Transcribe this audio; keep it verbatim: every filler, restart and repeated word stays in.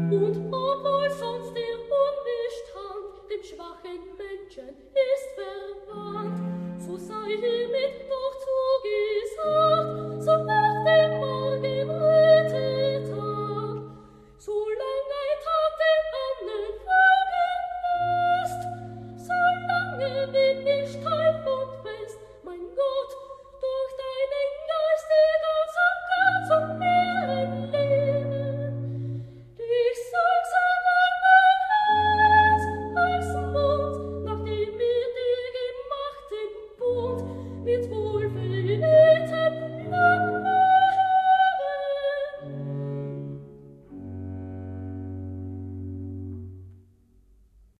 Und obwohl sonst der Unbestand dem schwachen Menschen ist verwandt, so sei hiermit doch zugesagt, so macht dem